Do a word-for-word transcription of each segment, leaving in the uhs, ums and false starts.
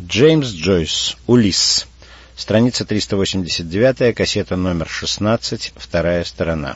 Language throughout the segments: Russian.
Джеймс Джойс. Улисс. Страница триста восемьдесят девять, кассета номер шестнадцать, вторая сторона.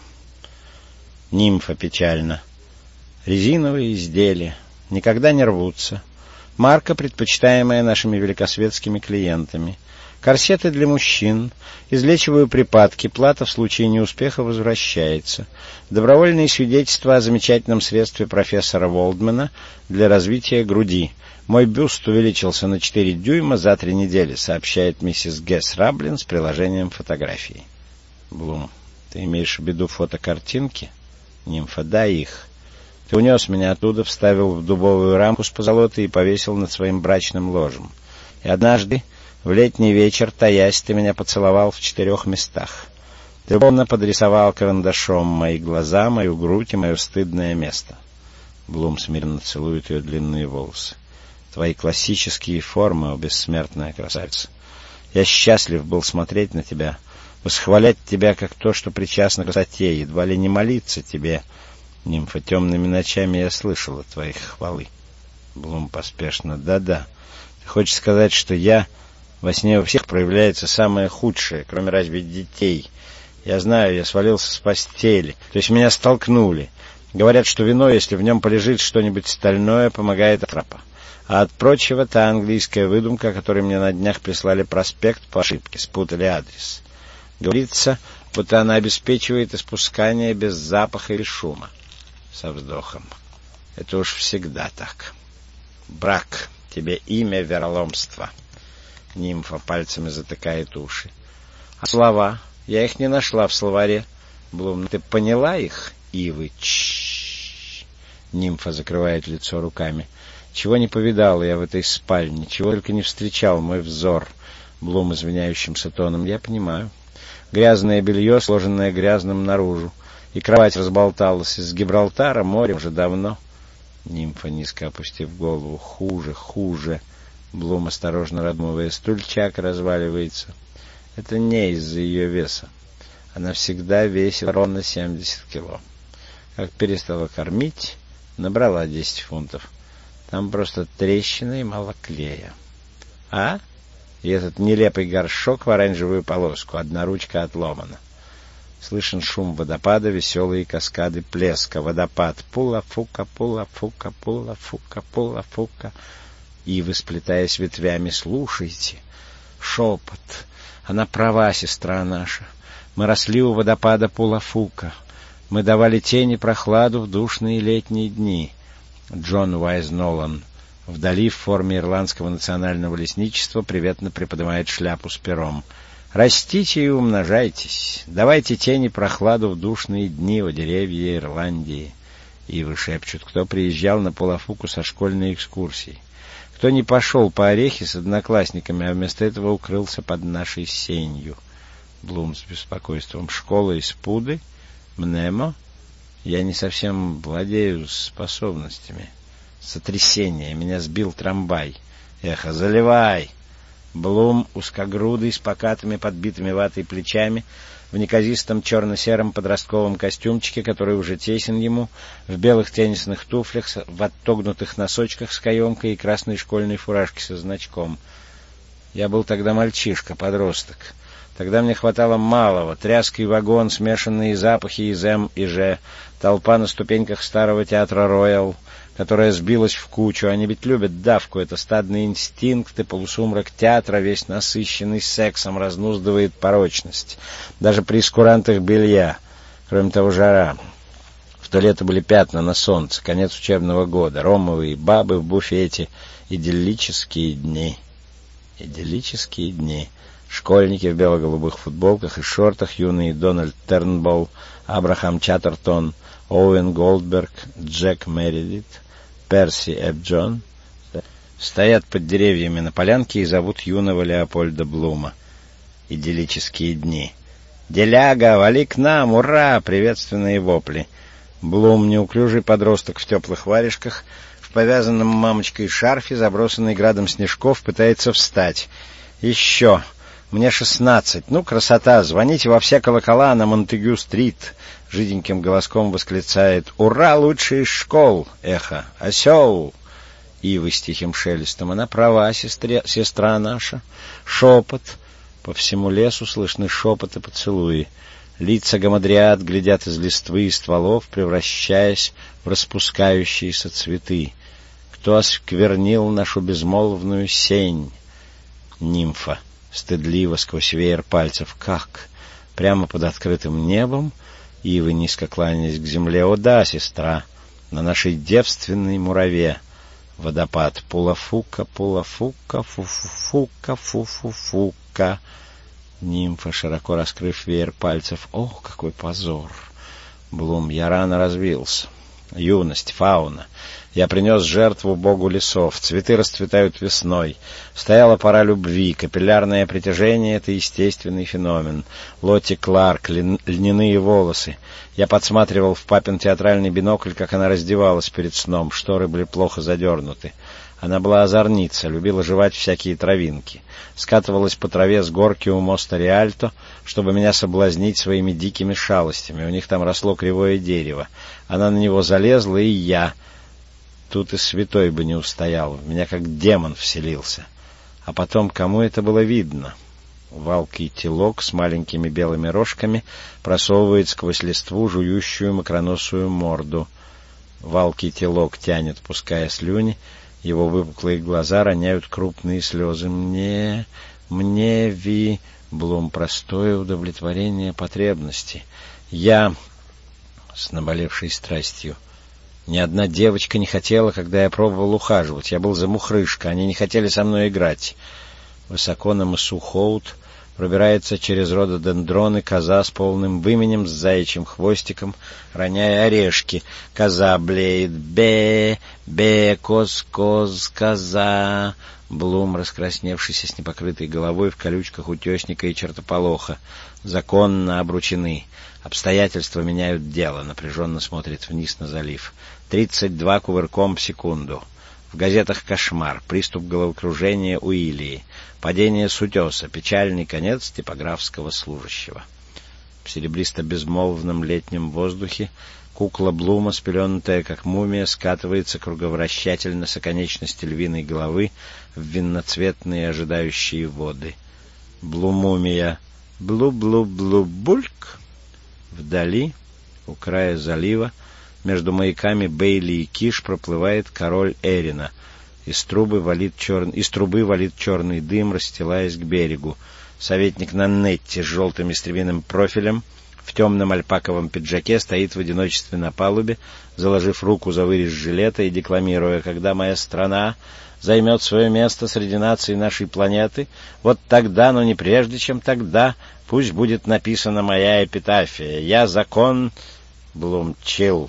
Нимфа печально. Резиновые изделия. Никогда не рвутся. Марка, предпочитаемая нашими великосветскими клиентами. Корсеты для мужчин. Излечиваю припадки. Плата в случае неуспеха возвращается. Добровольные свидетельства о замечательном средстве профессора Волдмана для развития груди. Мой бюст увеличился на четыре дюйма за три недели, сообщает миссис Гесс Раблин с приложением фотографий. Блум. Ты имеешь в виду фотокартинки? Нимфа. Да, их. Ты унес меня оттуда, вставил в дубовую рамку с позолотой и повесил над своим брачным ложем. И однажды, в летний вечер, таясь, ты меня поцеловал в четырех местах. Ты любовно подрисовал карандашом мои глаза, мою грудь и мое стыдное место. Блум смиренно целует ее длинные волосы. Твои классические формы, о бессмертная красавица. Я счастлив был смотреть на тебя, восхвалять тебя как то, что причастно к красоте, едва ли не молиться тебе. Нимфа. Темными ночами я слышала твои хвалы. Блум поспешно. Да-да. Ты хочешь сказать, что я... Во сне у всех проявляется самое худшее, кроме разве детей. Я знаю, я свалился с постели, то есть меня столкнули. Говорят, что вино, если в нем полежит что-нибудь стальное, помогает от трапа. А от прочего, та английская выдумка, о которой мне на днях прислали проспект по ошибке, спутали адрес. Говорится, будто она обеспечивает испускание без запаха или шума. Со вздохом. Это уж всегда так. Брак. Тебе имя вероломства. Нимфа пальцами затыкает уши. А слова? Я их не нашла в словаре. Блум. Ты поняла их, Ивы? Чш. Нимфа закрывает лицо руками. Чего не повидал я в этой спальне, чего только не встречал мой взор. Блум извиняющимся тоном. Я понимаю. Грязное белье, сложенное грязным наружу. И кровать разболталась. Из Гибралтара море уже давно. Нимфа, низко опустив голову. Хуже, хуже. Блум, осторожно раздумывая, стульчак разваливается. Это не из-за ее веса. Она всегда весила ровно семьдесят кило. Как перестала кормить, набрала десять фунтов. Там просто трещина и мало клея. А? И этот нелепый горшок в оранжевую полоску, одна ручка отломана. Слышен шум водопада, веселые каскады плеска. Водопад. Пула-фука, пула-фука, пула-фука, пула-фука. Ивы, сплетаясь ветвями, слушайте. Шепот. Она права, сестра наша. Мы росли у водопада Пула-фука. Мы давали тени прохладу в душные летние дни. Джон Уайз Нолан. Вдали в форме ирландского национального лесничества приветно приподнимает шляпу с пером. Растите и умножайтесь. Давайте тени прохладу в душные дни, о деревья Ирландии. Ивы шепчут, кто приезжал на Пула-фуку со школьной экскурсией. Кто не пошел по орехи с одноклассниками, а вместо этого укрылся под нашей сенью. Блум с беспокойством. Школа из Пуды? Мнемо? Я не совсем владею способностями. Сотрясение. Меня сбил трамвай. Эхо. Заливай. Блум, узкогрудый, с покатыми, подбитыми ватой плечами, в неказистом черно-сером подростковом костюмчике, который уже тесен ему, в белых теннисных туфлях, в отогнутых носочках с каемкой и красной школьной фуражке со значком. Я был тогда мальчишка, подросток. Тогда мне хватало малого, тряский вагон, смешанные запахи из М и Ж, толпа на ступеньках старого театра «Роял», которая сбилась в кучу. Они ведь любят давку, это стадный инстинкт, и полусумрак театра, весь насыщенный сексом, разнуздывает порочность. Даже при скурантах белья. Кроме того, жара. В то лето были пятна на солнце, конец учебного года, ромовые бабы в буфете, идиллические дни. Идиллические дни. Школьники в бело-голубых футболках и шортах, юные Дональд Тернболл, Абрахам Чаттертон, Оуэн Голдберг, Джек Мередит, Перси Эбджон стоят под деревьями на полянке и зовут юного Леопольда Блума. Идиллические дни. «Деляга, вали к нам! Ура!» — приветственные вопли. Блум, неуклюжий подросток в теплых варежках, в повязанном мамочкой шарфе, забросанный градом снежков, пытается встать. «Еще! Мне шестнадцать. Ну, красота! Звоните во все колокола на Монтегю-стрит!» Жиденьким голоском восклицает: «Ура, лучший из школ!» Эхо. «Осел!» Ивы с тихим шелестом. Она права, сестре, сестра наша. Шепот. По всему лесу слышны шепот и поцелуи. Лица гамадриад глядят из листвы и стволов, превращаясь в распускающиеся цветы. Кто осквернил нашу безмолвную сень? Нимфа, стыдливо сквозь веер пальцев. Как? Прямо под открытым небом? Ивы низко кланяясь к земле. О да, сестра, на нашей девственной мураве. Водопад. Пулафука, пулафука, фуфуфука, фуфуфука. Нимфа, широко раскрыв веер пальцев. Ох, какой позор! Блум, я рано развился. Юность, фауна. Я принес жертву богу лесов. Цветы расцветают весной. Стояла пора любви. Капиллярное притяжение — это естественный феномен. Лотти Кларк, льняные волосы. Я подсматривал в папин театральный бинокль, как она раздевалась перед сном. Шторы были плохо задернуты. Она была озорница, любила жевать всякие травинки. Скатывалась по траве с горки у моста Риальто, чтобы меня соблазнить своими дикими шалостями. У них там росло кривое дерево. Она на него залезла, и я... Тут и святой бы не устоял. В меня как демон вселился. А потом, кому это было видно? Валкий телок с маленькими белыми рожками просовывает сквозь листву жующую макроносую морду. Валкий телок тянет, пуская слюни. Его выпуклые глаза роняют крупные слезы. Мне... мне, Ви... Блум, простое удовлетворение потребности. Я... С наболевшей страстью. Ни одна девочка не хотела, когда я пробовал ухаживать. Я был замухрышка, они не хотели со мной играть. Высоко на мысу Хоут пробирается через рододендроны коза с полным выменем, с заячьим хвостиком, роняя орешки. Коза блеет. Бе, бе, коз, коз, коза. Блум, раскрасневшийся с непокрытой головой в колючках утесника и чертополоха. Законно обручены. Обстоятельства меняют дело. Напряженно смотрит вниз на залив. Тридцать два кувырком в секунду. В газетах кошмар. Приступ головокружения у Илии. Падение с утеса. Печальный конец типографского служащего. В серебристо-безмолвном летнем воздухе кукла Блума, спеленутая как мумия, скатывается круговращательно с оконечности львиной головы в винноцветные ожидающие воды. Блумумия. Блу-блу-блу-бульк. Вдали, у края залива, между маяками Бейли и Киш проплывает король Эрина. Из трубы валит, чер... Из трубы валит черный дым, расстилаясь к берегу. Советник Наннетти с желтым истребиным профилем в темном альпаковом пиджаке стоит в одиночестве на палубе, заложив руку за вырез жилета и декламируя: «Когда моя страна займет свое место среди наций нашей планеты, вот тогда, но не прежде, чем тогда, пусть будет написана моя эпитафия. Я закон...» Блум чил.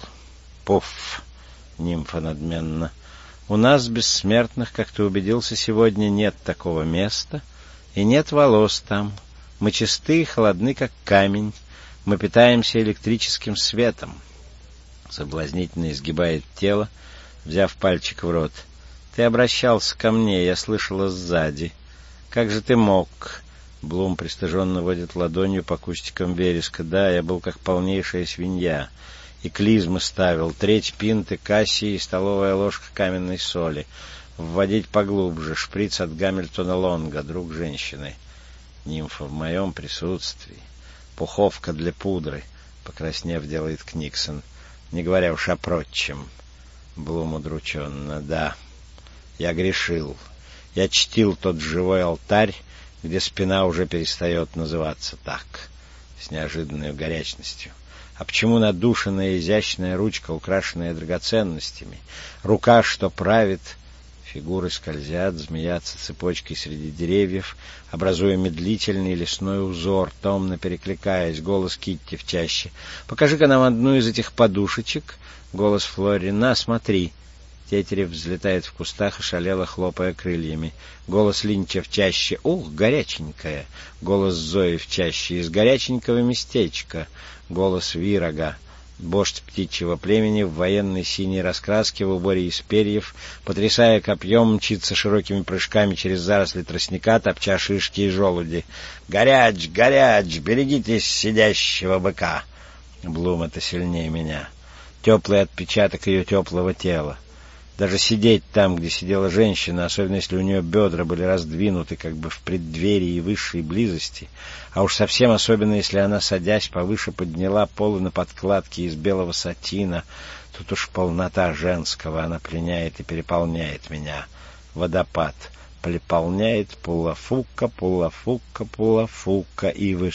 Пуф. Нимфа надменно. «У нас, бессмертных, как ты убедился сегодня, нет такого места, и нет волос там. Мы чисты и холодны, как камень. Мы питаемся электрическим светом». Соблазнительно изгибает тело, взяв пальчик в рот. «Ты обращался ко мне, я слышала сзади. Как же ты мог?» Блум пристыженно водит ладонью по кустикам вереска. «Да, я был как полнейшая свинья. И клизмы ставил. Треть пинты кассии и столовая ложка каменной соли. Вводить поглубже. Шприц от Гамильтона Лонга, друг женщины». Нимфа: «В моем присутствии. Пуховка для пудры», — покраснев, делает Книксон. «Не говоря уж о прочем». Блум удрученно: «Да, я грешил. Я чтил тот живой алтарь, где спина уже перестает называться так», с неожиданной горячностью. «А почему надушенная изящная ручка, украшенная драгоценностями? Рука, что правит...» Фигуры скользят, змеятся цепочкой среди деревьев, образуя медлительный лесной узор, томно перекликаясь. Голос Китти в чаще: «Покажи-ка нам одну из этих подушечек». Голос Флори: «На, смотри». Тетерев взлетает в кустах, ошалело хлопая крыльями. Голос Линча в чаще: «Ух, горяченькая». Голос Зои в чаще: «Из горяченького местечка». Голос Вирага: вождь птичьего племени в военной синей раскраске, в уборе из перьев, потрясая копьем, мчится широкими прыжками через заросли тростника, топча шишки и желуди. «Горяч, горяч, берегитесь сидящего быка». Блум: «Это сильнее меня». Теплый отпечаток ее теплого тела. Даже сидеть там, где сидела женщина, особенно если у нее бедра были раздвинуты как бы в преддверии высшей близости, а уж совсем особенно, если она, садясь повыше, подняла полы на подкладке из белого сатина, тут уж полнота женского, она пленяет и переполняет меня. Водопад переполняет пулафука, пулафука, пулафука, и вы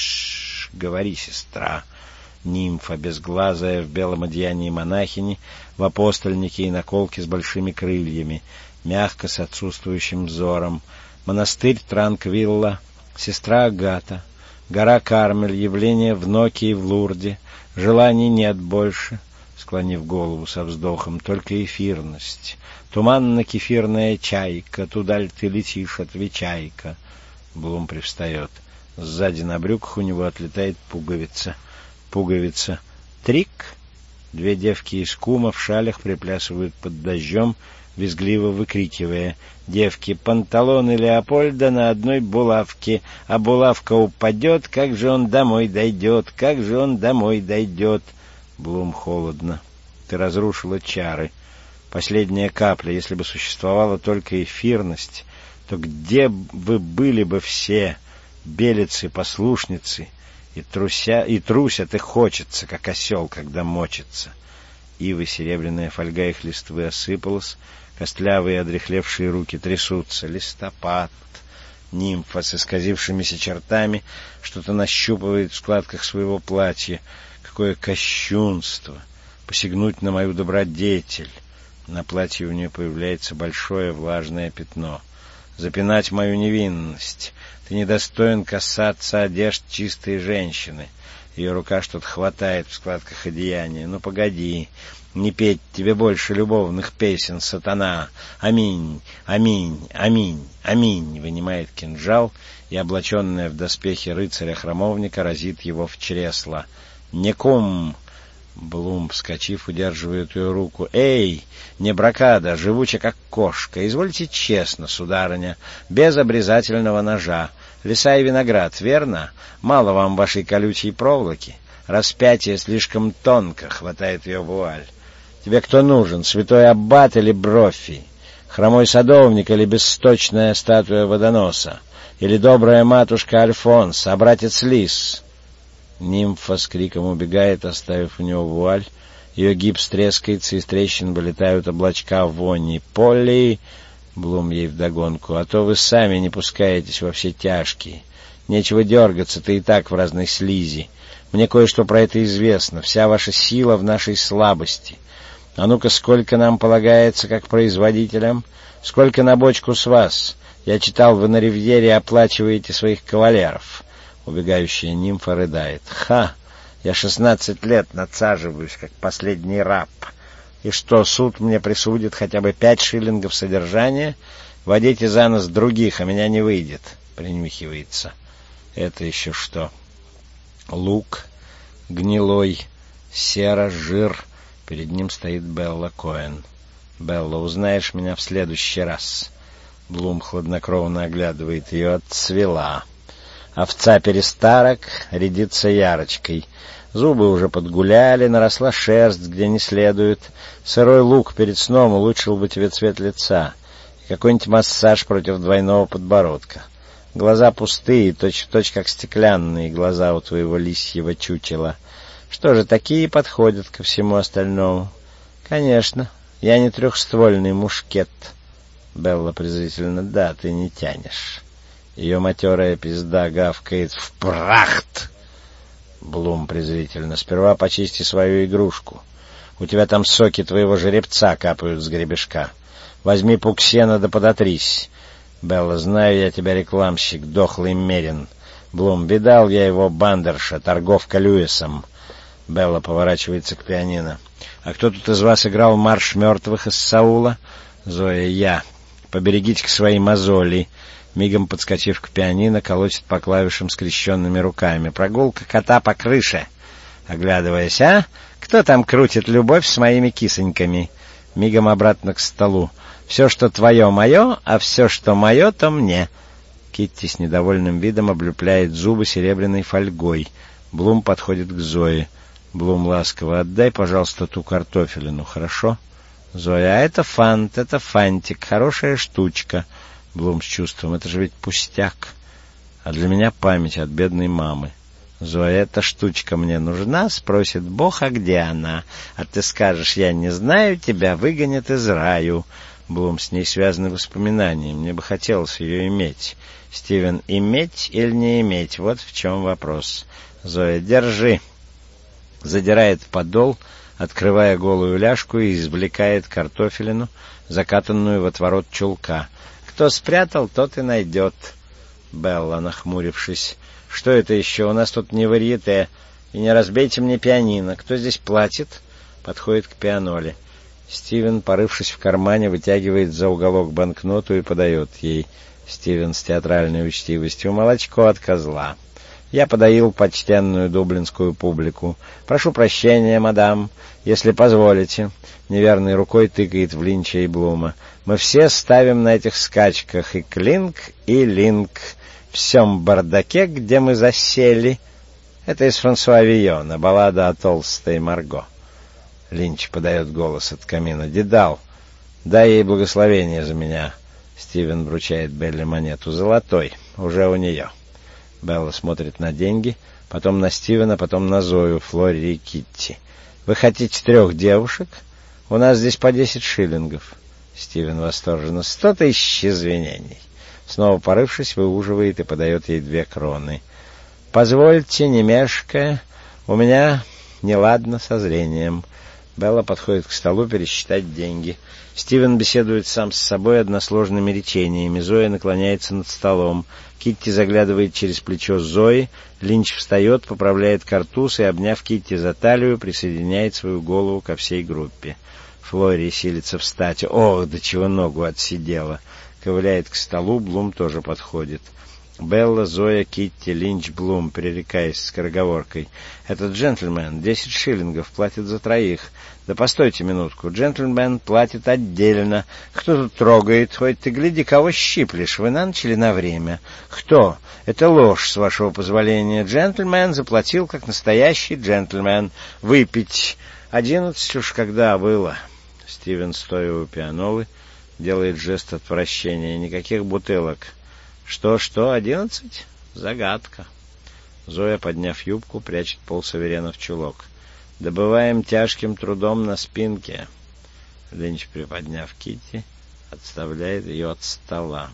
ш говори, сестра. Нимфа, безглазая, в белом одеянии монахини, в апостольнике и наколке с большими крыльями, мягко с отсутствующим взором. Монастырь Транквилла, сестра Агата, гора Кармель, явление в Ноке и в Лурде, желаний нет больше, склонив голову со вздохом, только эфирность. Туманно-кефирная чайка, туда ли ты летишь, отвечай-ка. Блум привстает. Сзади на брюках у него отлетает пуговица. Пуговица. Трик. Две девки из кума в шалях приплясывают под дождем, визгливо выкрикивая: «Девки, панталоны Леопольда на одной булавке, а булавка упадет, как же он домой дойдет, как же он домой дойдет!» Блум холодно. «Ты разрушила чары. Последняя капля. Если бы существовала только эфирность, то где вы были бы все, белицы-послушницы? И, труся, и трусят, и хочется, как осел, когда мочится». Ивы, серебряная фольга их листвы осыпалась, костлявые одряхлевшие руки трясутся. Листопад. Нимфа с исказившимися чертами что-то нащупывает в складках своего платья. Какое кощунство! Посягнуть на мою добродетель. На платье у нее появляется большое влажное пятно. Запинать мою невинность. Ты недостоин касаться одежд чистой женщины. Ее рука что-то хватает в складках одеяния. Ну, погоди, не петь тебе больше любовных песен, сатана. Аминь, аминь, аминь, аминь. Вынимает кинжал, и, облаченная в доспехи рыцаря-храмовника, разит его в чресло. Некум! Блум, вскочив, удерживает ее руку. «Эй, не бракада, живуча как кошка. Извольте честно, сударыня, без обрезательного ножа. Леса и виноград, верно? Мало вам вашей колючей проволоки? Распятие слишком тонко», — хватает ее вуаль. «Тебе кто нужен, святой аббат или брофи? Хромой садовник или бессточная статуя водоноса? Или добрая матушка Альфонс, а братец Лис?» Нимфа с криком убегает, оставив у него вуаль. Ее гипс трескается, из трещин вылетают облачка вони. «Полли!» — Блум ей вдогонку. «А то вы сами не пускаетесь во все тяжкие. Нечего дергаться, ты и так в разной слизи. Мне кое-что про это известно. Вся ваша сила в нашей слабости. А ну-ка, сколько нам полагается как производителям? Сколько на бочку с вас? Я читал, вы на ривьере оплачиваете своих кавалеров». Убегающая нимфа рыдает. «Ха! Я шестнадцать лет надсаживаюсь, как последний раб. И что, суд мне присудит хотя бы пять шиллингов содержания? Водите за нос других, а меня не выйдет». Принюхивается. Это еще что? Лук, гнилой, сера, жир. Перед ним стоит Белла Коэн. «Белла, узнаешь меня в следующий раз». Блум хладнокровно оглядывает ее. «Отцвела. Овца-перестарок рядится ярочкой. Зубы уже подгуляли, наросла шерсть, где не следует. Сырой лук перед сном улучшил бы тебе цвет лица. И какой-нибудь массаж против двойного подбородка. Глаза пустые, точь-в-точь как стеклянные глаза у твоего лисьего чучела. Что же, такие подходят ко всему остальному? Конечно, я не трехствольный мушкет». Белла презрительно. «Да, ты не тянешь». Ее матерая пизда гавкает. «В прахт!» Блум презрительно. «Сперва почисти свою игрушку. У тебя там соки твоего жеребца капают с гребешка. Возьми пук сена да подотрись». Белла. «Знаю я тебя, рекламщик, дохлый мерин». Блум. «Видал я его, бандерша, торговка Льюисом». Белла поворачивается к пианино. «А кто тут из вас играл марш мертвых из Саула?» Зоя. «Я. Поберегите-ка свои мозоли». Мигом подскочив к пианино, колотит по клавишам скрещенными руками. «Прогулка кота по крыше». Оглядываясь. «А? Кто там крутит любовь с моими кисоньками?» Мигом обратно к столу. «Все, что твое, мое, а все, что мое, то мне». Китти с недовольным видом облепляет зубы серебряной фольгой. Блум подходит к Зое. Блум ласково. «Отдай, пожалуйста, ту картофелину, хорошо?» Зоя, а это фант, это фантик, хорошая штучка. Блум с чувством, это же ведь пустяк. А для меня память от бедной мамы. Зоя, эта штучка мне нужна, спросит Бог, а где она? А ты скажешь, я не знаю, тебя выгонят из раю. Блум, с ней связаны воспоминания, мне бы хотелось ее иметь. Стивен, иметь или не иметь, вот в чем вопрос. Зоя, держи. Задирает подол, открывая голую ляжку, и извлекает картофелину, закатанную в отворот чулка. Кто спрятал, тот и найдет. Белла, нахмурившись. Что это еще? У нас тут не варьете. И не разбейте мне пианино. Кто здесь платит? Подходит к пианоле. Стивен, порывшись в кармане, вытягивает за уголок банкноту и подает ей. Стивен с театральной учтивостью. Молочко от козла. Я подоил почтенную дублинскую публику. Прошу прощения, мадам, если позволите. Неверной рукой тыкает в Линча и Блума. Мы все ставим на этих скачках и клинк, и линк. В всем бардаке, где мы засели. Это из Франсуа Вийона, баллада о толстой Марго. Линч подает голос от камина. Дедал, дай ей благословение за меня. Стивен вручает Белле монету. Золотой, уже у нее. Белла смотрит на деньги, потом на Стивена, потом на Зою, Флори и Китти. Вы хотите трех девушек? У нас здесь по десять шиллингов. Стивен восторженно. Сто тысяч извинений. Снова порывшись, выуживает и подает ей две кроны. «Позвольте, не мешкая, у меня неладно со зрением». Белла подходит к столу пересчитать деньги. Стивен беседует сам с собой односложными речениями. Зоя наклоняется над столом. Китти заглядывает через плечо Зои. Линч встает, поправляет картуз и, обняв Китти за талию, присоединяет свою голову ко всей группе. Флори силится встать. Ох, до чего ногу отсидела. Ковыляет к столу, Блум тоже подходит. Белла, Зоя, Китти, Линч, Блум, перерекаясь скороговоркой. «Этот джентльмен десять шиллингов платит за троих. Да постойте минутку, джентльмен платит отдельно. Кто тут трогает? Хоть ты гляди, кого щиплешь. Вы на ночь или на время? Кто? Это ложь, с вашего позволения. Джентльмен заплатил, как настоящий джентльмен. Выпить. Одиннадцать уж когда было». Стивен, стоя у пианолы, делает жест отвращения. Никаких бутылок. «Что-что, одиннадцать? Загадка». Зоя, подняв юбку, прячет полсаверена в чулок. «Добываем тяжким трудом на спинке». Линч, приподняв Китти, отставляет ее от стола.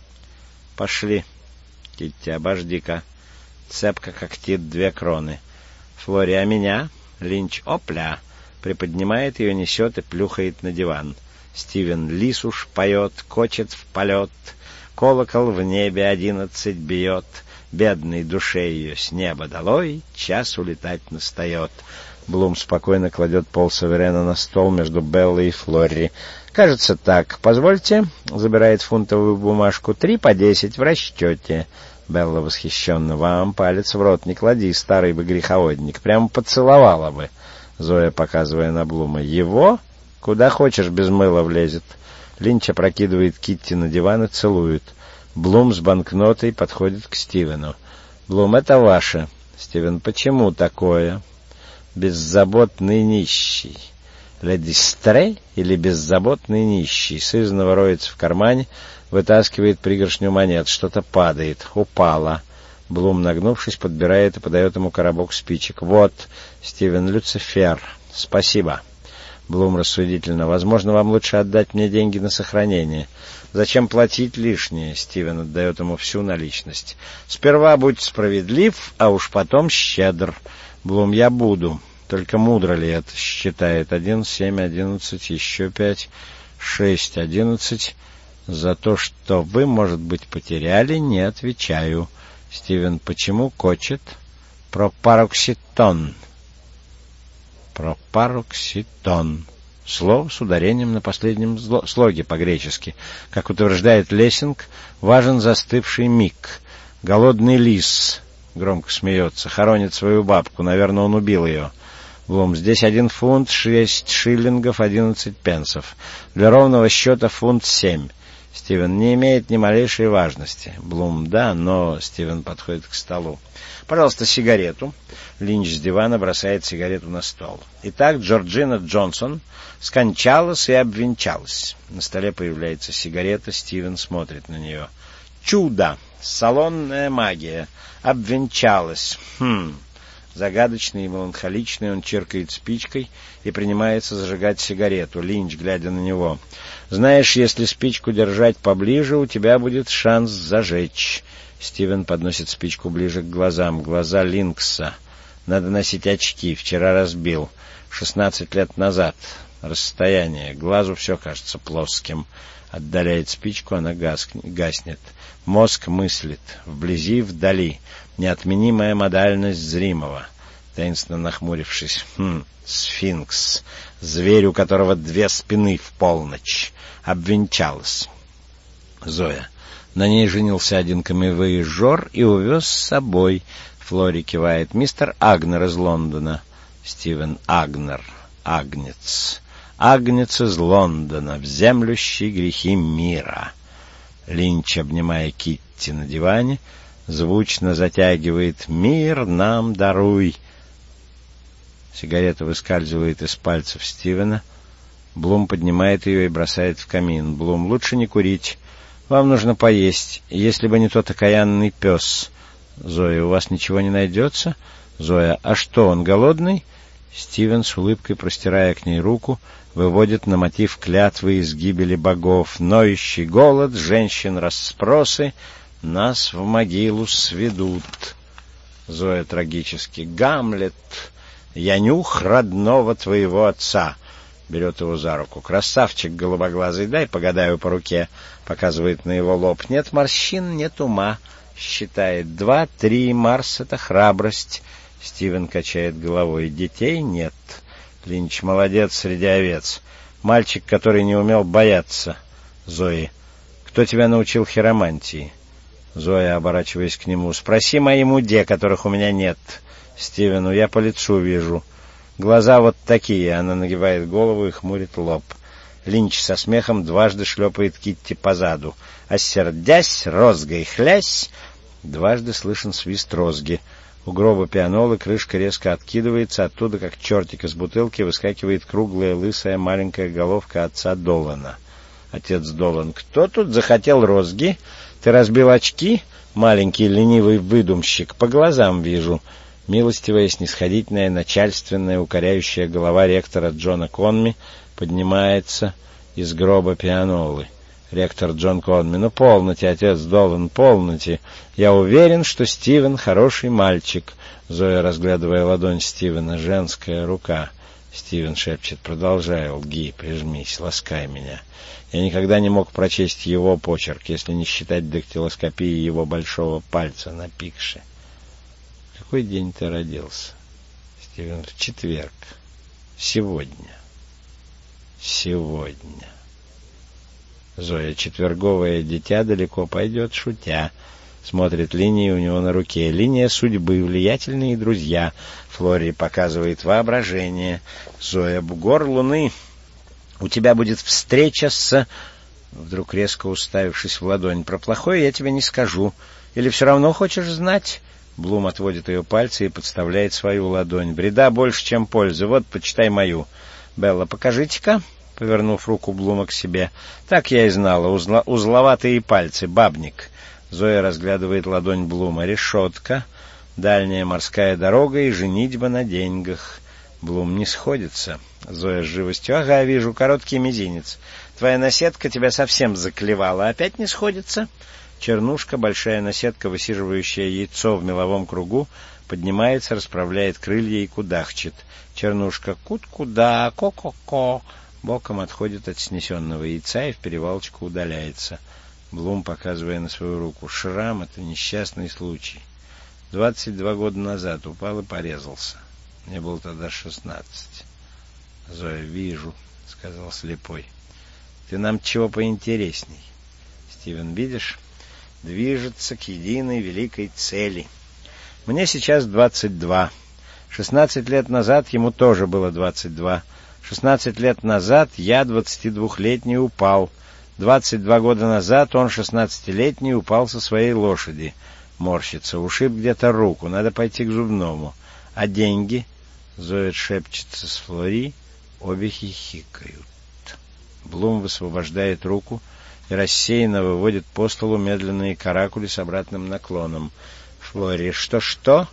«Пошли. Китти, обожди-ка». Цепко когтит две кроны. «Флори, а меня?» Линч, опля. Приподнимает ее, несет и плюхает на диван. Стивен, лис уж поет, кочет в полет. Колокол в небе одиннадцать бьет, бедной душе ее с неба долой, час улетать настает. Блум спокойно кладет полсаверена на стол между Беллой и Флори. «Кажется так. Позвольте», — забирает фунтовую бумажку, — «три по десять в расчете». Белла восхищенно. «Вам палец в рот не клади, старый бы греховодник, прямо поцеловала бы». Зоя, показывая на Блума. «Его? Куда хочешь, без мыла влезет». Линч опрокидывает Китти на диван и целует. Блум с банкнотой подходит к Стивену. «Блум, это ваше». Стивен, «Почему такое?» «Беззаботный нищий». «Леди Стрей» или «беззаботный нищий». Сызнова роется в кармане, вытаскивает пригоршню монет. Что-то падает. Упало. Блум, нагнувшись, подбирает и подает ему коробок спичек. «Вот, Стивен, Люцифер. Спасибо». Блум рассудительно. «Возможно, вам лучше отдать мне деньги на сохранение». «Зачем платить лишнее?» Стивен отдает ему всю наличность. «Сперва будь справедлив, а уж потом щедр». Блум, «Я буду. Только мудро ли это?» Считает. «Один, семь, одиннадцать, еще пять, шесть, одиннадцать. За то, что вы, может быть, потеряли, не отвечаю». Стивен, «Почему кочет?» «Пропарокситон». Пропарокситон. Слово с ударением на последнем слоге по-гречески. Как утверждает Лессинг, важен застывший миг. Голодный лис, громко смеется, хоронит свою бабку. Наверное, он убил ее. Блум, здесь один фунт, шесть шиллингов, одиннадцать пенсов. Для ровного счета фунт семь. Стивен: не имеет ни малейшей важности. Блум: да, но... Стивен подходит к столу. Пожалуйста, сигарету. Линч с дивана бросает сигарету на стол. Итак, Джорджина Джонсон скончалась и обвенчалась. На столе появляется сигарета. Стивен смотрит на нее. Чудо! Салонная магия. Обвенчалась. Хм... Загадочный и меланхоличный, он чиркает спичкой и принимается зажигать сигарету. Линч, глядя на него: «Знаешь, если спичку держать поближе, у тебя будет шанс зажечь». Стивен подносит спичку ближе к глазам. Глаза Линкса. Надо носить очки. Вчера разбил. Шестнадцать лет назад. Расстояние. Глазу все кажется плоским. Отдаляет спичку, она гаснет. Мозг мыслит. Вблизи, вдали. Неотменимая модальность зримого. Таинственно нахмурившись. Хм, сфинкс. Зверь, у которого две спины в полночь. Обвенчалась. Зоя. На ней женился один камевояжер и увез с собой. Флори кивает. Мистер Агнер из Лондона. Стивен. Агнер. Агнец. Агнец из Лондона, вземлющий грехи мира. Линч, обнимая Китти на диване, звучно затягивает «Мир нам даруй». Сигарета выскальзывает из пальцев Стивена. Блум поднимает ее и бросает в камин. Блум: лучше не курить. Вам нужно поесть. Если бы не тот окаянный пес. Зоя: у вас ничего не найдется? Зоя: а что, он голодный? Стивен, с улыбкой простирая к ней руку, выводит на мотив клятвы из гибели богов. Ноющий голод, женщин расспросы, нас в могилу сведут. Зоя трагически: Гамлет, я нюх родного твоего отца. Берет его за руку. Красавчик голубоглазый, дай погадаю по руке. Показывает на его лоб. Нет морщин, нет ума. Считает. Два, три, Марс — это храбрость. Стивен качает головой. Детей нет. Линч: молодец среди овец. Мальчик, который не умел бояться. Зои: кто тебя научил хиромантии? Зоя, оборачиваясь к нему: спроси моей муде, которых у меня нет. Стивену: я по лицу вижу. Глаза вот такие. Она нагибает голову и хмурит лоб. Линч со смехом дважды шлепает Китти по заду. Осердясь, розгой хлясь. Дважды слышен свист розги. У гроба пианолы крышка резко откидывается. Оттуда, как чертик из бутылки, выскакивает круглая, лысая, маленькая головка отца Долана. Отец Долан: кто тут захотел розги? Ты разбил очки? Маленький ленивый выдумщик. По глазам вижу. Милостивая, снисходительная, начальственная, укоряющая голова ректора Джона Конми поднимается из гроба пианолы. Ректор Джон Конми: ну, полноте, отец Долан, полноте. Я уверен, что Стивен хороший мальчик. Зоя, разглядывая ладонь Стивена: женская рука. Стивен шепчет: продолжай, лги, прижмись, ласкай меня. Я никогда не мог прочесть его почерк, если не считать дактилоскопии его большого пальца на пикше. В какой день ты родился? Стивен: в четверг. Сегодня. Сегодня. Зоя: четверговое дитя далеко пойдет, шутя. Смотрит линии у него на руке. Линия судьбы, влиятельные друзья. Флори показывает воображение. Зоя: бугор луны. У тебя будет встреча с... Вдруг резко уставившись в ладонь: про плохое я тебе не скажу. Или все равно хочешь знать? Блум отводит ее пальцы и подставляет свою ладонь. Бреда больше, чем пользы. Вот, почитай мою. Белла: покажите-ка. Повернув руку Блума к себе. Так я и знала. Узла... Узловатые пальцы. Бабник. Зоя разглядывает ладонь Блума. Решетка. Дальняя морская дорога и женитьба на деньгах. Блум: не сходится. Зоя с живостью: ага, вижу, короткий мизинец. Твоя наседка тебя совсем заклевала. Опять не сходится? Чернушка, большая наседка, высиживающая яйцо в меловом кругу, поднимается, расправляет крылья и кудахчет. Чернушка: кут-куда, ко-ко-ко. Боком отходит от снесенного яйца и в перевалочку удаляется. Блум, показывая на свою руку: шрам — это несчастный случай. Двадцать два года назад упал и порезался. Мне было тогда шестнадцать. Зоя: вижу, — сказал слепой. Ты нам чего поинтересней? Стивен: видишь, движется к единой великой цели. Мне сейчас двадцать два. Шестнадцать лет назад ему тоже было двадцать два. Шестнадцать лет назад я, двадцатидвухлетний, упал. Двадцать два года назад он, шестнадцатилетний, упал со своей лошади. Морщится, ушиб где-то руку, надо пойти к зубному. А деньги? Зоя шепчется с Флори, обе хихикают. Блум высвобождает руку и рассеянно выводит по столу медленные каракули с обратным наклоном. Флори, что-что?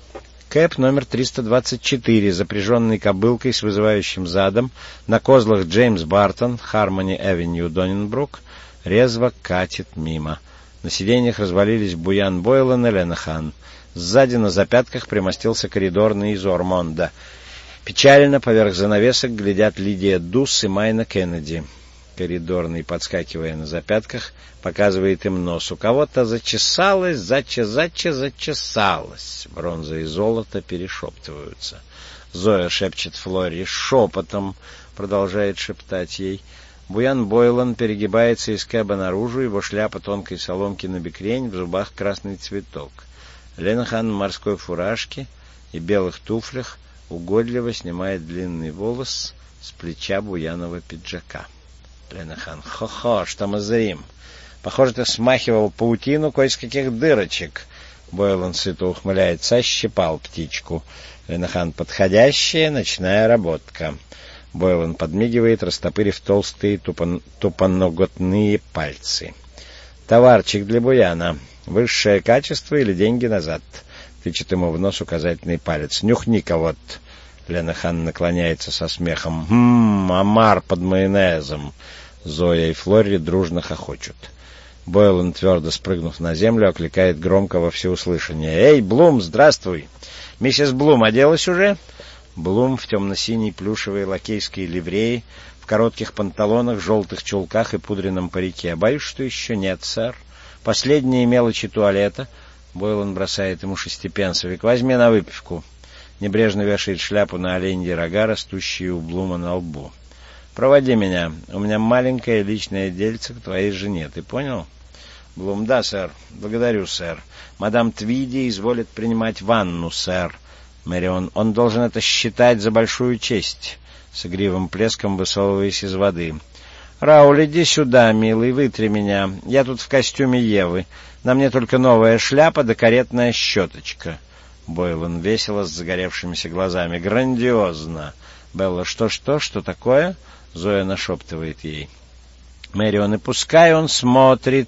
Кэп номер триста двадцать четыре, запряженный кобылкой с вызывающим задом, на козлах Джеймс Бартон, Хармони Эвеню, Доннинбрук, резво катит мимо. На сиденьях развалились Буян Бойлан и Ленахан. Сзади на запятках примостился коридорный из Ормонда. Печально поверх занавесок глядят Лидия Дус и Майна Кеннеди. Коридорный, подскакивая на запятках, показывает им нос. У кого-то зачесалось, зача, зача, зачесалось. Бронза и золото перешептываются. Зоя шепчет Флори шепотом, продолжает шептать ей. Буян Бойлан перегибается из кэба наружу, его шляпа тонкой соломки на бекрень, в зубах красный цветок. Ленахан в морской фуражке и белых туфлях угодливо снимает длинный волос с плеча буяного пиджака. Ленахан. Хо-хо, что мы зрим? Похоже, ты смахивал паутину кое с каких дырочек. Бойлан сыто ухмыляется, ощипал птичку. Ленахан. Подходящая ночная работка. Бойлан подмигивает, растопырив толстые тупон... тупоноготные пальцы. Товарчик для буяна. Высшее качество или деньги назад? Тычет ему в нос указательный палец. Нюхни-ка вот. Ленахан наклоняется со смехом. Хм, омар под майонезом. Зоя и Флори дружно хохочут. Бойлан, твердо спрыгнув на землю, окликает громко во всеуслышание. «Эй, Блум, здравствуй! Миссис Блум оделась уже?» Блум в темно-синей плюшевой лакейской ливреи, в коротких панталонах, желтых чулках и пудренном парике. «Боюсь, что еще нет, сэр. Последние мелочи туалета». Бойлан бросает ему шестипенсовик. «Возьми на выпивку». Небрежно вешает шляпу на оленьи рога, растущие у Блума на лбу. «Проводи меня. У меня маленькое личное дельце к твоей жене. Ты понял?» Блум. «Да, сэр. Благодарю, сэр. Мадам Твиди изволит принимать ванну, сэр». Мэрион. «Он должен это считать за большую честь», с игривым плеском высовываясь из воды. «Рауль, иди сюда, милый, вытри меня. Я тут в костюме Евы. На мне только новая шляпа да каретная щеточка». Бойлан весело с загоревшимися глазами. «Грандиозно!» Белла. «Что-что? Что такое?» Зоя нашептывает ей. Мэрион. «И пускай он смотрит,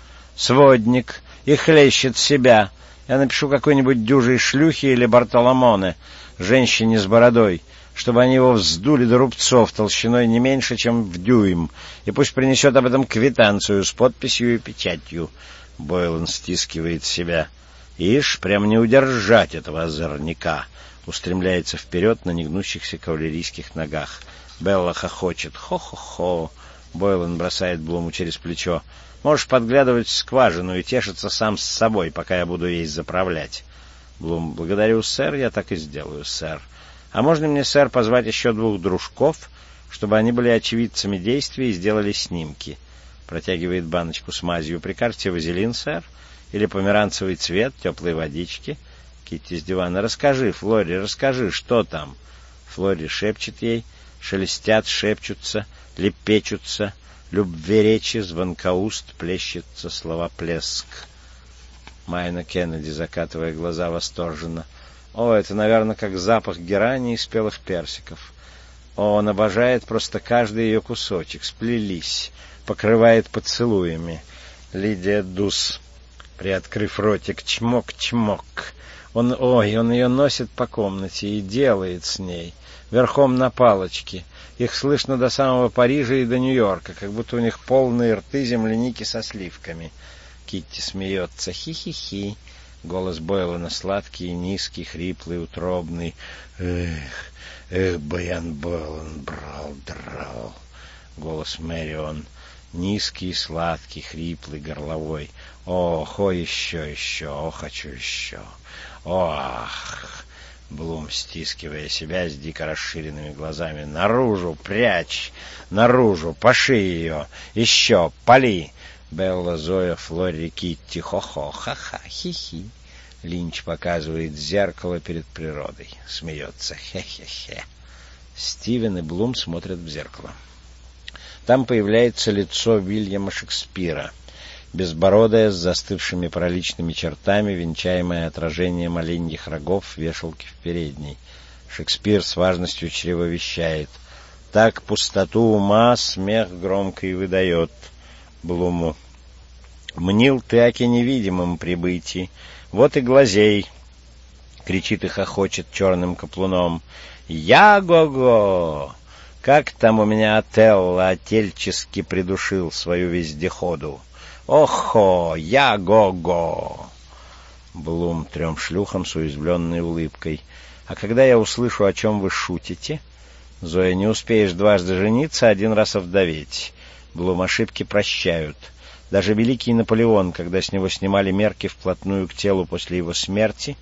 сводник, и хлещет себя. Я напишу какой-нибудь дюжей шлюхи или Бартоломоне, женщине с бородой, чтобы они его вздули до рубцов толщиной не меньше, чем в дюйм, и пусть принесет об этом квитанцию с подписью и печатью». Бойлан стискивает себя. «Ишь, прям не удержать этого озорника!» Устремляется вперед на негнущихся кавалерийских ногах. Белла хохочет. «Хо-хо-хо!» Бойлан бросает Блуму через плечо. «Можешь подглядывать в скважину и тешиться сам с собой, пока я буду ей заправлять». Блум. «Благодарю, сэр, я так и сделаю, сэр. А можно мне, сэр, позвать еще двух дружков, чтобы они были очевидцами действий и сделали снимки?» Протягивает баночку с мазью. «Прикажете вазелин, сэр? Или померанцевый цвет, теплой водички?» Китти с дивана. «Расскажи, Флори, расскажи, что там?» Флори шепчет ей. Шелестят, шепчутся, лепечутся. Любви речи, звонкоуст, плещется словоплеск. Майна Кеннеди, закатывая глаза восторженно. «О, это, наверное, как запах герани и спелых персиков. О, он обожает просто каждый ее кусочек. Сплелись, покрывает поцелуями». Лидия Дус, приоткрыв ротик, чмок-чмок. Он, ой, он ее носит по комнате и делает с ней, верхом на палочке. Их слышно до самого Парижа и до Нью-Йорка, как будто у них полные рты земляники со сливками. Китти смеется. Хи-хи-хи. Голос Бойлана сладкий, низкий, хриплый, утробный. Эх, эх, Буян Бойлан, брал, драл. Голос Мэрион. Низкий, сладкий, хриплый, горловой. Ох, о, еще, еще, о, хочу еще. Ох! Блум, стискивая себя с дико расширенными глазами. «Наружу, прячь! Наружу! Поши ее! Еще! Пали!» Белла, Зоя, Флори, Китти. Хо-хо! Ха-ха! Хи-хи! Линч показывает зеркало перед природой. Смеется. Хе-хе-хе. Стивен и Блум смотрят в зеркало. Там появляется лицо Уильяма Шекспира, безбородое, с застывшими параличными чертами, венчаемое отражением оленьих рогов в вешалке в передней. Шекспир с важностью чревовещает: «Так пустоту ума смех громко и выдает». Блуму: «Мнил ты оки невидимым прибытии, вот и глазей!» Кричит и хохочет черным каплуном: «Я-го-го! Как там у меня Отелло отельчески придушил свою вездеходу! Охо! Я-го-го!» Блум трем шлюхам с уязвленной улыбкой: «А когда я услышу, о чем вы шутите?» Зоя: «Не успеешь дважды жениться, один раз овдоветь». Блум: «Ошибки прощают. Даже великий Наполеон, когда с него снимали мерки вплотную к телу после его смерти».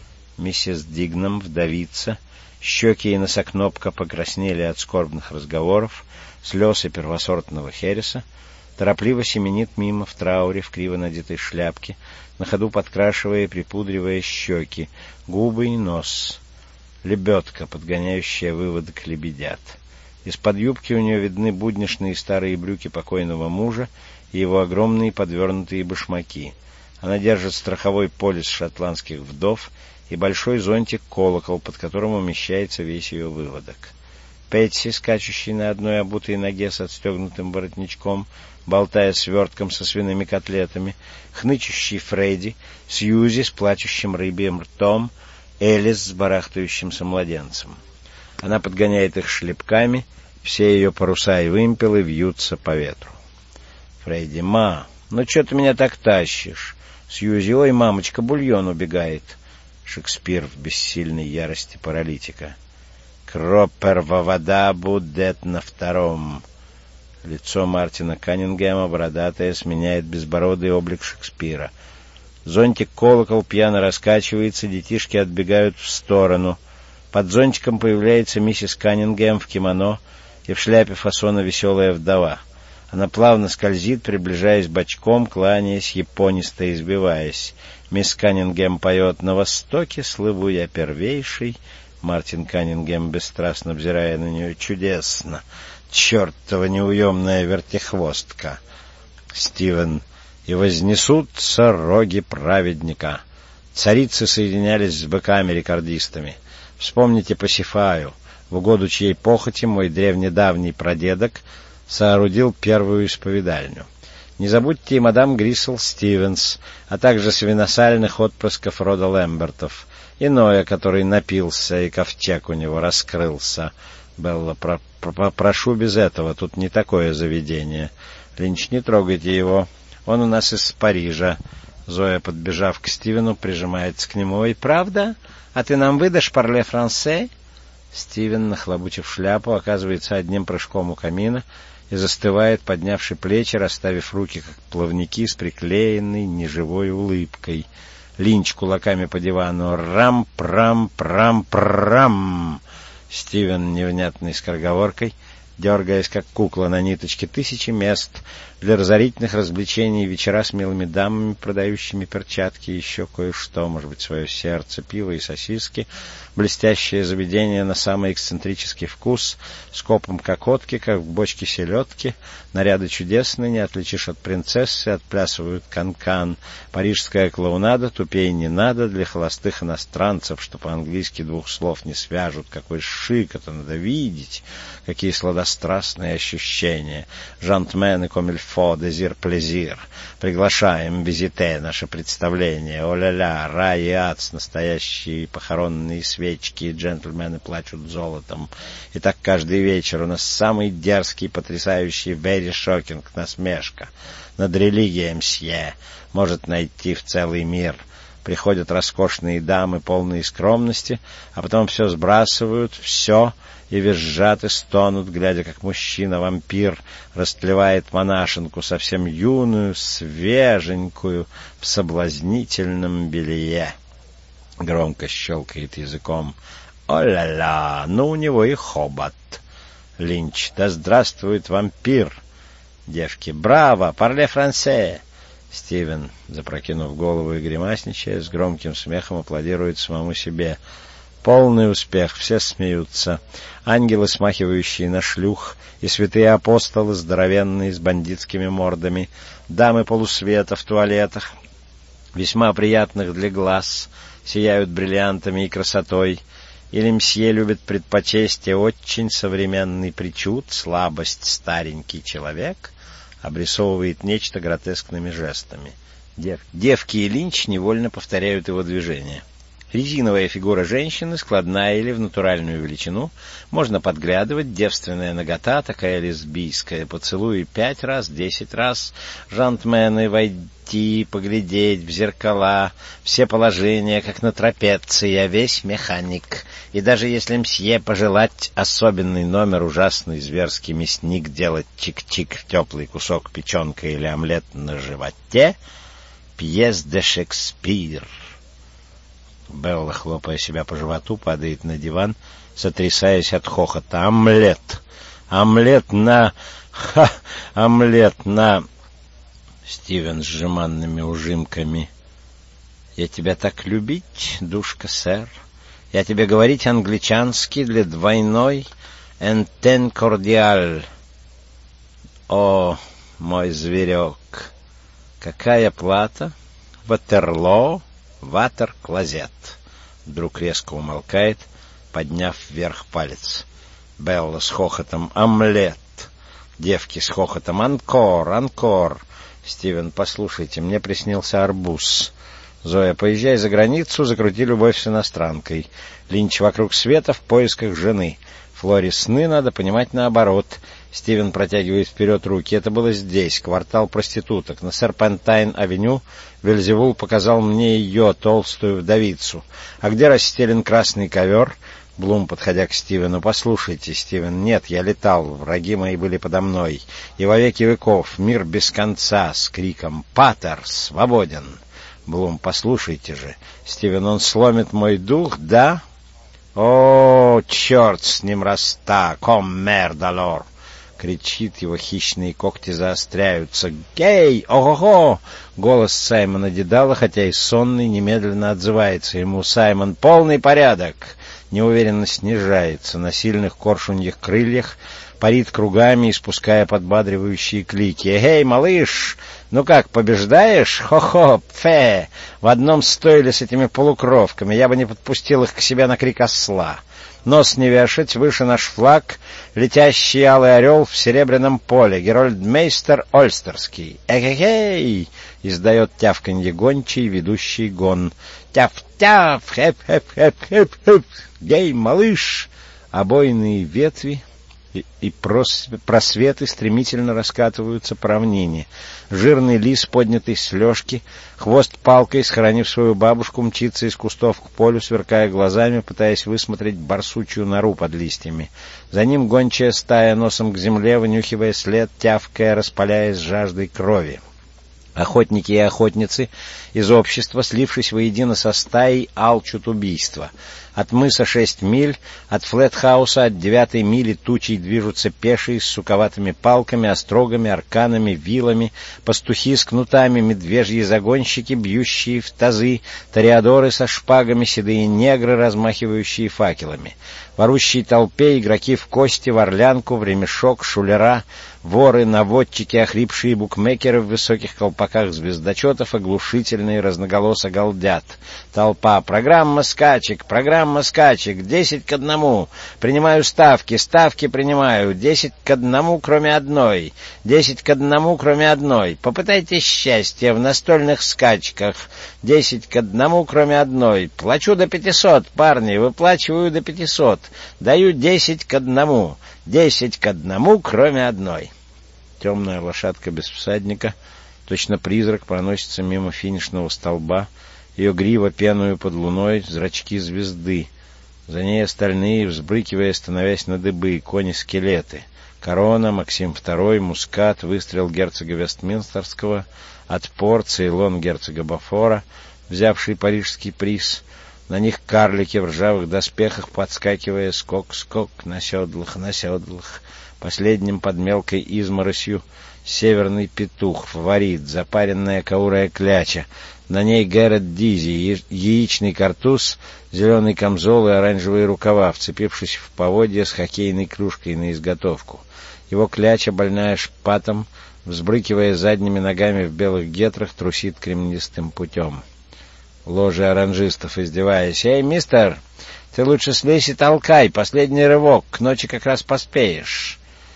Миссис Дигнам, вдовица. Щеки и носокнопка покраснели от скорбных разговоров, слез и первосортного хереса. Торопливо семенит мимо в трауре, в криво надетой шляпке, на ходу подкрашивая и припудривая щеки, губы и нос. Лебедка, подгоняющая выводок лебедят. Из-под юбки у нее видны будничные старые брюки покойного мужа и его огромные подвернутые башмаки. Она держит страховой полис шотландских вдов и большой зонтик-колокол, под которым умещается весь ее выводок. Пэтси, скачущий на одной обутой ноге с отстегнутым воротничком, болтая свертком со свиными котлетами, хнычущий Фредди, Сьюзи с плачущим рыбьим ртом, Элис с барахтающимся младенцем. Она подгоняет их шлепками, все ее паруса и вымпелы вьются по ветру. Фредди: «Ма, ну что ты меня так тащишь?» Сьюзи: «Ой, мамочка, бульон убегает». Шекспир в бессильной ярости паралитика: «Кропперва вода будет на втором». Лицо Мартина Каннингема, бородатое, сменяет безбородый облик Шекспира. Зонтик-колокол пьяно раскачивается, детишки отбегают в сторону. Под зонтиком появляется миссис Каннингем в кимоно и в шляпе фасона «Веселая вдова». Она плавно скользит, приближаясь бочком, кланяясь, японисто избиваясь. Мисс Каннингем поет: «На востоке слыву я первейший». Мартин Каннингем, бесстрастно взирая на нее: «Чудесно! Чертова неуемная вертихвостка!» Стивен: «И вознесутся роги праведника». Царицы соединялись с быками-рекордистами. Вспомните Пасифаю, в угоду чьей похоти мой древнедавний прадедок соорудил первую исповедальню. Не забудьте и мадам Грисел Стивенс, а также свиносальных отпрысков рода Лэмбертов, и Ноя, который напился, и ковчег у него раскрылся. Белла: про про прошу без этого, тут не такое заведение. Линч: «Не трогайте его, он у нас из Парижа». Зоя, подбежав к Стивену, прижимается к нему: «Ой, правда? А ты нам выдашь парле франсе?» Стивен, нахлобучив шляпу, оказывается одним прыжком у камина и застывает, поднявши плечи, расставив руки, как плавники, с приклеенной неживой улыбкой. Линч кулаками по дивану: «Рам-прам-прам-прам!» Стивен, невнятной скороговоркой, дергаясь, как кукла на ниточке: «Тысячи мест для разорительных развлечений, вечера с милыми дамами, продающими перчатки, еще кое-что, может быть, свое сердце, пиво и сосиски, блестящее заведение на самый эксцентрический вкус, с копом кокотки, как в бочке селедки, наряды чудесные, не отличишь от принцессы, отплясывают канкан, парижская клоунада, тупей не надо, для холостых иностранцев, что по-английски двух слов не свяжут, какой шик, это надо видеть, какие сладострастные ощущения, жантмен и комильфо, дезир, плезир, приглашаем, визите, наше представление, о-ля-ля, рай и ад с настоящие похоронные свечки, и джентльмены плачут золотом. И так каждый вечер у нас самый дерзкий, потрясающий, very shocking насмешка над религией, мсье, может найти в целый мир. Приходят роскошные дамы, полные скромности, а потом все сбрасывают, все, и визжат и стонут, глядя, как мужчина-вампир растлевает монашенку, совсем юную, свеженькую, в соблазнительном белье. Громко щелкает языком: «О-ля-ля, ну у него и хобот». Линч: «Да здравствует вампир!» Девки: «Браво! Парле франсе!» Стивен, запрокинув голову и гримасничая, с громким смехом аплодирует самому себе. Полный успех, все смеются. Ангелы, смахивающие на шлюх, и святые апостолы, здоровенные, с бандитскими мордами, дамы полусвета в туалетах, весьма приятных для глаз, сияют бриллиантами и красотой. Или мсье любит предпочесть и очень современный причуд, слабость старенький человек обрисовывает нечто гротескными жестами. Дев... Девки и Линч невольно повторяют его движения. Резиновая фигура женщины, складная или в натуральную величину, можно подглядывать, девственная нагота, такая лесбийская, поцелуи пять раз, десять раз, жантмены, войти, поглядеть в зеркала, все положения, как на трапеции, я весь механик. И даже если мсье пожелать особенный номер, ужасный зверский мясник, делать чик-чик, теплый кусок печенка или омлет на животе, пьес де Шекспир. Белла, хлопая себя по животу, падает на диван, сотрясаясь от хохота. Омлет! Омлет на... Ха! Омлет на... Стивен с жеманными ужимками. Я тебя так любить, душка, сэр. Я тебе говорить англичанский для двойной «энтен кордиаль». О, мой зверек! Какая плата? Ватерлоо? Ватер-клозет. Вдруг резко умолкает, подняв вверх палец. Белла с хохотом. Омлет. Девки с хохотом. Анкор, анкор. Стивен, послушайте, мне приснился арбуз. Зоя, поезжай за границу, закрути любовь с иностранкой. Линч вокруг света в поисках жены. Флоре сны надо понимать наоборот. Стивен протягивает вперед руки. Это было здесь, квартал проституток. На Серпентайн-авеню Вельзевул показал мне ее, толстую вдовицу. А где расстелен красный ковер? Блум, подходя к Стивену. Послушайте, Стивен, нет, я летал, враги мои были подо мной. И во веки веков, мир без конца, с криком «Патер, свободен!» Блум, послушайте же. Стивен, он сломит мой дух, да? О, черт с ним раста, ком мердалор! Кричит, его хищные когти заостряются. «Гей! Ого-го!» Голос Саймона Дедала, хотя и сонный, немедленно отзывается ему. «Саймон, полный порядок!» Неуверенно снижается на сильных коршуньих крыльях, парит кругами, испуская подбадривающие клики. «Эй, малыш! Ну как, побеждаешь? Хо-хо! Пфе! В одном стойле с этими полукровками. Я бы не подпустил их к себе на крик осла. Нос не вешать, выше наш флаг, летящий алый орел в серебряном поле, Герольдмейстер Ольстерский. Эгегей! Издает тявканье гончий, ведущий гон. Тяв-тяв! Хэп-хэп-хэп-хэп-хэп! Гей, малыш! Обойные ветви и, и просветы стремительно раскатываются по равнине. Жирный лис, поднятый с лёжки, хвост палкой, схоронив свою бабушку, мчится из кустов к полю, сверкая глазами, пытаясь высмотреть барсучью нору под листьями. За ним гончая стая, носом к земле, вынюхивая след, тявкая, распаляясь жаждой крови. Охотники и охотницы из общества, слившись воедино со стаей, алчут убийства. От мыса шесть миль, от Флетхауса, от девятой мили тучей движутся пешие с суковатыми палками, острогами, арканами, вилами, пастухи с кнутами, медвежьи загонщики, бьющие в тазы, тореадоры со шпагами, седые негры, размахивающие факелами. В орущей толпе игроки в кости, в орлянку, в ремешок, шулера, воры, наводчики, охрипшие букмекеры в высоких колпаках звездочетов, оглушительные разноголосо галдят. Толпа. Программа скачек, программа скачек, десять к одному. Принимаю ставки, ставки принимаю, десять к одному, кроме одной. Десять к одному, кроме одной. Попытайте счастье в настольных скачках. Десять к одному, кроме одной. Плачу до пятисот, парни, выплачиваю до пятисот. Даю десять к одному. Десять к одному, кроме одной. Темная лошадка без всадника, точно призрак, проносится мимо финишного столба. Ее грива пеную под луной, зрачки звезды. За ней остальные, взбрыкивая, становясь на дыбы, кони-скелеты. Корона, Максим второй, Мускат, выстрел герцога Вестминстерского, отпор, Цейлон герцога Бафора, взявший парижский приз. На них карлики в ржавых доспехах, подскакивая, скок-скок, на седлах, на седлах. Последним под мелкой изморосью северный петух, фаворит, запаренная каурая кляча. На ней Гэррет Дизи, яичный картуз, зеленый камзол и оранжевые рукава, вцепившись в поводья с хоккейной клюшкой на изготовку. Его кляча, больная шпатом, взбрыкивая задними ногами в белых гетрах, трусит кремнистым путем. Ложа оранжистов, издеваясь: «Эй, мистер, ты лучше слезь и толкай, последний рывок, к ночи как раз поспеешь».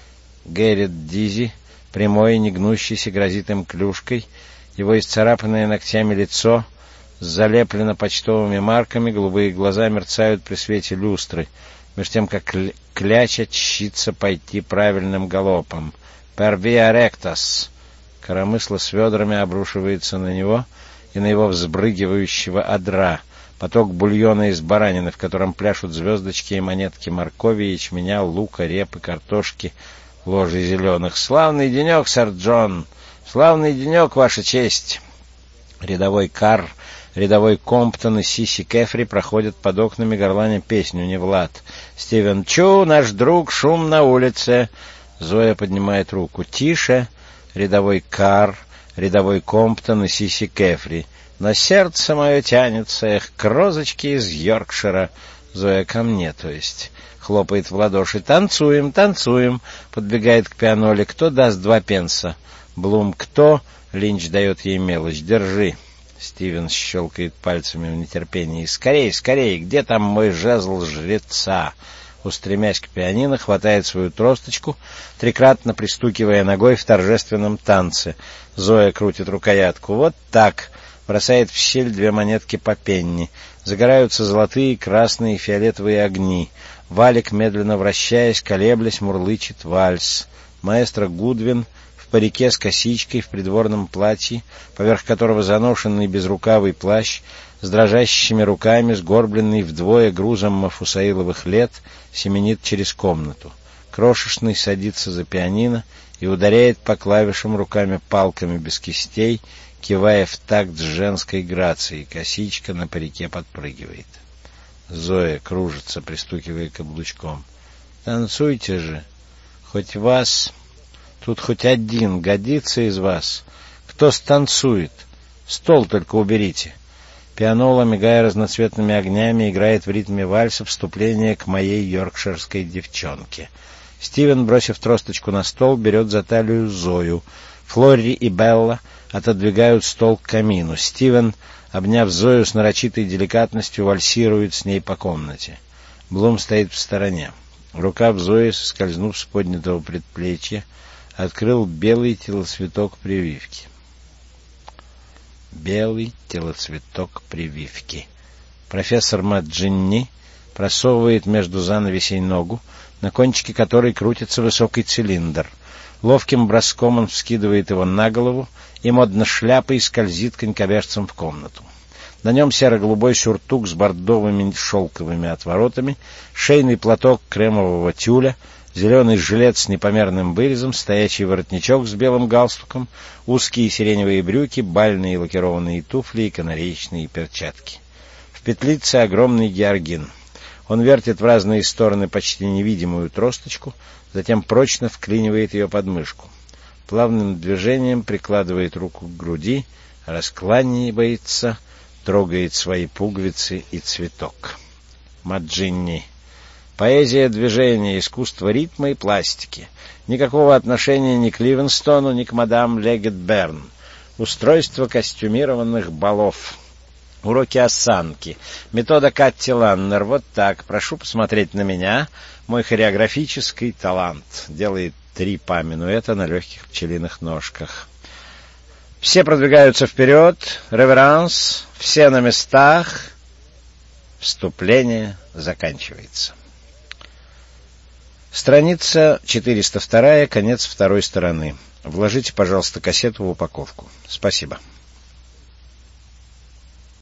Гэррет Дизи, прямой и негнущийся, грозит им клюшкой. Его исцарапанное ногтями лицо залеплено почтовыми марками, голубые глаза мерцают при свете люстры, меж тем как кляча чщится пойти правильным галопом. «Per via rectas!» Коромысло с ведрами обрушивается на него и на его взбрыгивающего одра. Поток бульона из баранины, в котором пляшут звездочки и монетки моркови, ячменя, лука, репы, картошки, ложи зеленых. «Славный денек, сэр Джон! Славный денек, ваша честь!» Рядовой Карр, рядовой Комптон и Сиси Кефри проходят под окнами, горланя песню не в лад. «Стивен Чу, наш друг, шум на улице!» Зоя поднимает руку. «Тише!» Рядовой Карр, рядовой Комптон и Сиси Кефри. «На сердце мое тянется, эх, к розочке из Йоркшира!» Зоя ко мне, то есть. Хлопает в ладоши. «Танцуем, танцуем!» Подбегает к пианоле. «Кто даст два пенса?» Блум «Кто?» Линч дает ей мелочь. «Держи». Стивен щелкает пальцами в нетерпении. «Скорей, скорей! Где там мой жезл жреца?» Устремясь к пианино, хватает свою тросточку, трикратно пристукивая ногой в торжественном танце. Зоя крутит рукоятку. «Вот так!» Бросает в щель две монетки по пенни. Загораются золотые, красные и фиолетовые огни. Валик, медленно вращаясь, колеблясь, мурлычет вальс. Маэстро Гудвин в парике с косичкой, в придворном платье, поверх которого заношенный безрукавый плащ, с дрожащими руками, сгорбленный вдвое грузом мафусаиловых лет, семенит через комнату. Крошечный садится за пианино и ударяет по клавишам руками палками без кистей, кивая в такт с женской грацией. Косичка на парике подпрыгивает. Зоя кружится, пристукивая каблучком. «Танцуйте же! Хоть вас... Тут хоть один годится из вас. Кто станцует? Стол только уберите!» Пианола, мигая разноцветными огнями, играет в ритме вальса вступление к моей йоркширской девчонке. Стивен, бросив тросточку на стол, берет за талию Зою. Флори и Белла отодвигают стол к камину. Стивен, обняв Зою с нарочитой деликатностью, вальсирует с ней по комнате. Блум стоит в стороне. Рукав Зои, соскользнув с поднятого предплечья, открыл белый телоцветок прививки. Белый телоцветок прививки. Профессор Маджинни просовывает между занавесей ногу, на кончике которой крутится высокий цилиндр. Ловким броском он вскидывает его на голову и модно шляпой скользит конькобежцем в комнату. На нем серо-голубой сюртук с бордовыми шелковыми отворотами, шейный платок кремового тюля, зеленый жилет с непомерным вырезом, стоячий воротничок с белым галстуком, узкие сиреневые брюки, бальные лакированные туфли и канареечные перчатки. В петлице огромный георгин. Он вертит в разные стороны почти невидимую тросточку, затем прочно вклинивает ее под мышку. Плавным движением прикладывает руку к груди, раскланивается, трогает свои пуговицы и цветок. Маджинни. Поэзия движения, искусство ритма и пластики. Никакого отношения ни к Ливенстону, ни к мадам Легет-Берн. Устройство костюмированных балов. Уроки осанки. Метода Катти Ланнер. Вот так. Прошу посмотреть на меня. Мой хореографический талант. Делает три па минуэта на легких пчелиных ножках. Все продвигаются вперед. Реверанс. Все на местах. Вступление заканчивается. Страница четыреста вторая, конец второй стороны. Вложите, пожалуйста, кассету в упаковку. Спасибо.